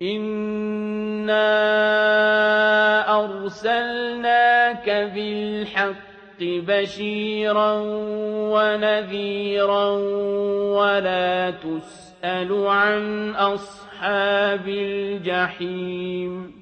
إِنَّا أَرْسَلْنَاكَ بِالْحَقِّ بَشِيرًا وَنَذِيرًا وَلَا تُسْأَلُ عَنْ أَصْحَابِ الْجَحِيمِ